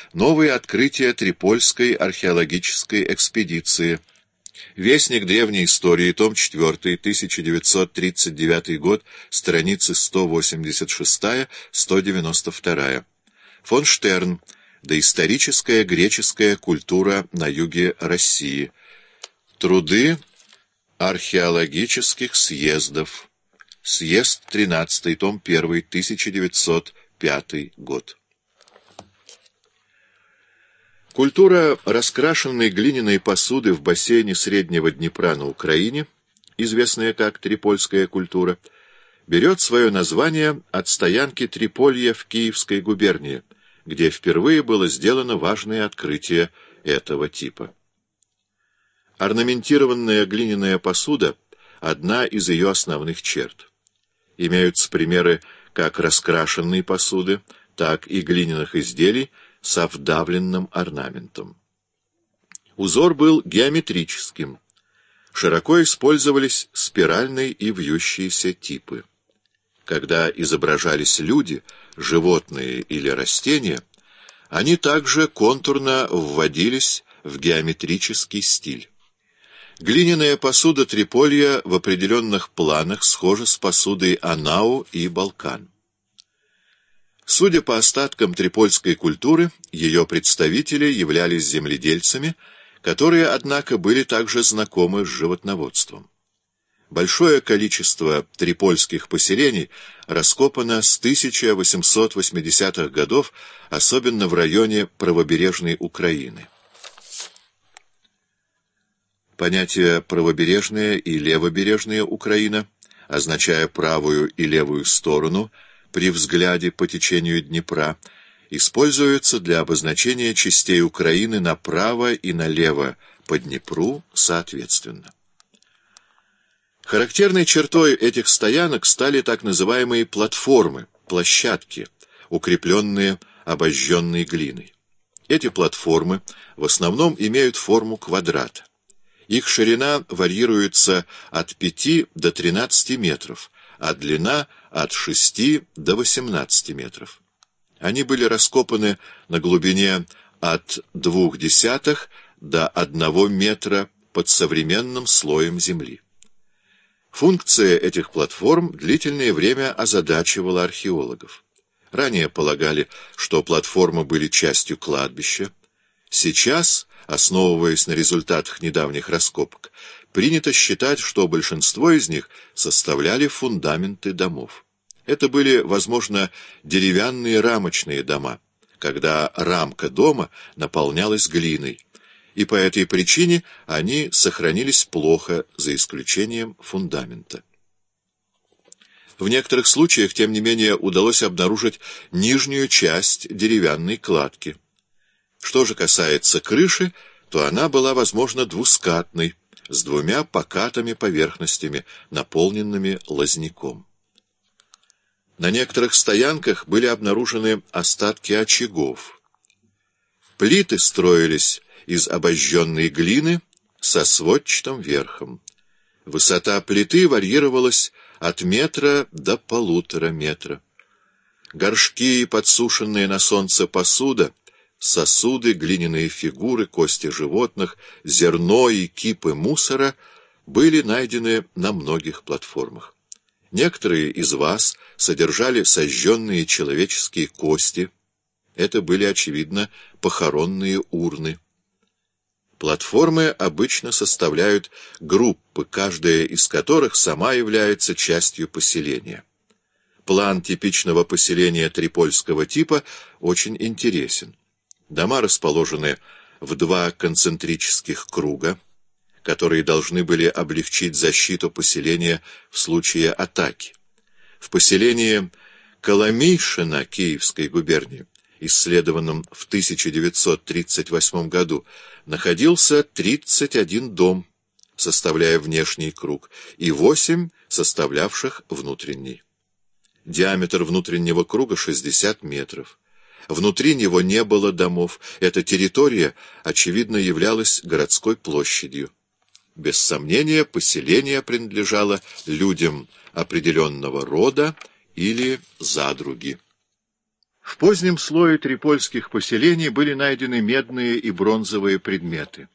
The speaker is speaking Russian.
новые открытия Трипольской археологической экспедиции. Вестник древней истории, том 4, 1939 год, страницы 186-192. Фон Штерн. Доисторическая греческая культура на юге России. Труды археологических съездов. Съезд 13, том 1, 1905 год. Культура раскрашенной глиняной посуды в бассейне Среднего Днепра на Украине, известная как Трипольская культура, берет свое название от стоянки Триполья в Киевской губернии, где впервые было сделано важное открытие этого типа. Орнаментированная глиняная посуда – одна из ее основных черт. Имеются примеры как раскрашенной посуды, так и глиняных изделий со вдавленным орнаментом. Узор был геометрическим. Широко использовались спиральные и вьющиеся типы. Когда изображались люди, животные или растения, они также контурно вводились в геометрический стиль. Глиняная посуда Триполья в определенных планах схожа с посудой Анау и Балкан. Судя по остаткам трипольской культуры, ее представители являлись земледельцами, которые, однако, были также знакомы с животноводством. Большое количество трипольских поселений раскопано с 1880-х годов, особенно в районе правобережной Украины. Понятия «правобережная» и «левобережная Украина», означая правую и левую сторону при взгляде по течению Днепра, используются для обозначения частей Украины направо и налево по Днепру соответственно. Характерной чертой этих стоянок стали так называемые платформы, площадки, укрепленные обожженной глиной. Эти платформы в основном имеют форму квадрата. Их ширина варьируется от 5 до 13 метров, а длина от 6 до 18 метров. Они были раскопаны на глубине от 0,2 до 1 метра под современным слоем земли. Функция этих платформ длительное время озадачивала археологов. Ранее полагали, что платформы были частью кладбища. Сейчас, основываясь на результатах недавних раскопок, принято считать, что большинство из них составляли фундаменты домов. Это были, возможно, деревянные рамочные дома, когда рамка дома наполнялась глиной, и по этой причине они сохранились плохо, за исключением фундамента. В некоторых случаях, тем не менее, удалось обнаружить нижнюю часть деревянной кладки. Что же касается крыши, то она была, возможно, двускатной, с 2 покатыми поверхностями, наполненными лозняком. На некоторых стоянках были обнаружены остатки очагов. Плиты строились из обожженной глины со сводчатым верхом. Высота плиты варьировалась от метра до 1,5 метра. Горшки и подсушенная на солнце посуда, сосуды, глиняные фигуры, кости животных, зерно и кипы мусора были найдены на многих платформах. Некоторые из ваз содержали сожженные человеческие кости. Это были, очевидно, похоронные урны. Платформы обычно составляют группы, каждая из которых сама является частью поселения. План типичного поселения трипольского типа очень интересен. Дома расположены в 2 концентрических круга, которые должны были облегчить защиту поселения в случае атаки. В поселении Коломийшина Киевской губернии, исследованном в 1938 году, находился 31 дом, составляя внешний круг, и 8, составлявших внутренний. Диаметр внутреннего круга 60 метров. Внутри него не было домов. Эта территория, очевидно, являлась городской площадью. Без сомнения, поселение принадлежало людям определенного рода или задруги. В позднем слое трипольских поселений были найдены медные и бронзовые предметы.